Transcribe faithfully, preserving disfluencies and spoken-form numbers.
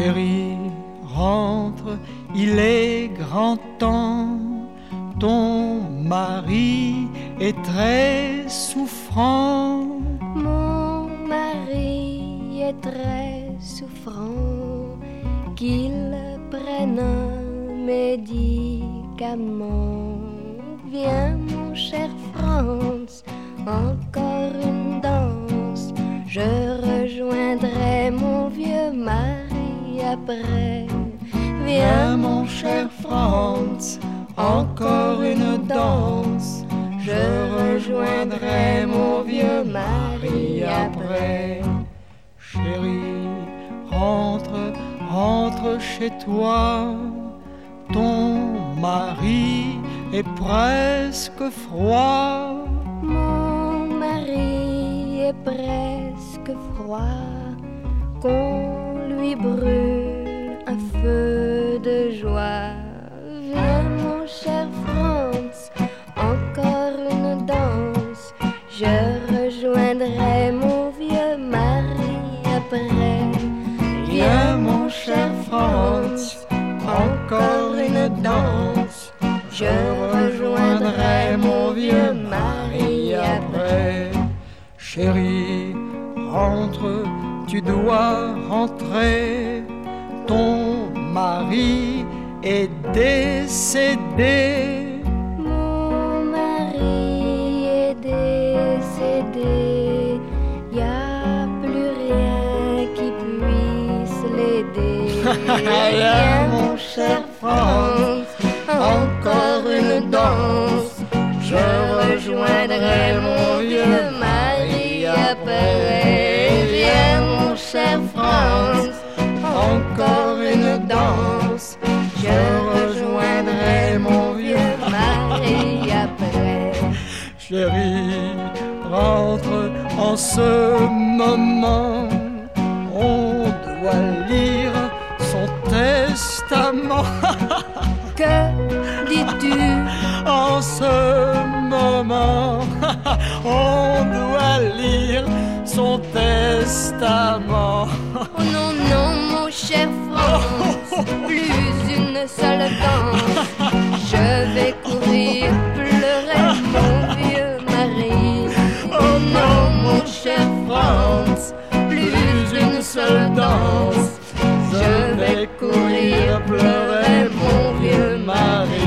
Chérie, rentre, il est grand temps. Ton mari est très souffrant. Mon mari est très souffrant. Qu'il prenne un médicament. Viens mon cher Franz, encore une danse. Je rejoindrai mon vieux mari après. Viens mon cher Franz, encore une danse. Je rejoindrai mon vieux mari après. Chérie, rentre, rentre chez toi. Ton mari est presque froid. Mon mari est presque froid. Qu'on lui brûle un feu de joie. Viens mon cher Franz, encore une danse. Je rejoindrai mon vieux mari après. Viens mon cher Franz, encore une danse. Je rejoindrai mon vieux mari après. Chérie, rentre, tu dois rentrer. Ton mari est décédé. Mon mari est décédé. Y a plus rien qui puisse l'aider. Viens mon cher Franz, encore une danse. Je rejoindrai mon vieux mari après. Viens mon cher Franz, encore une danse. Je rejoindrai mon vieux mari après. Chérie, rentre en ce moment. On doit lire son testament. Que dis-tu? En ce moment, on doit lire son testament. Oh non, non, mon cher Franz, plus une seule danse. Je vais courir pleurer mon vieux mari. Oh non, mon cher Franz, plus une seule danse. Je vais courir pleurer mon vieux mari.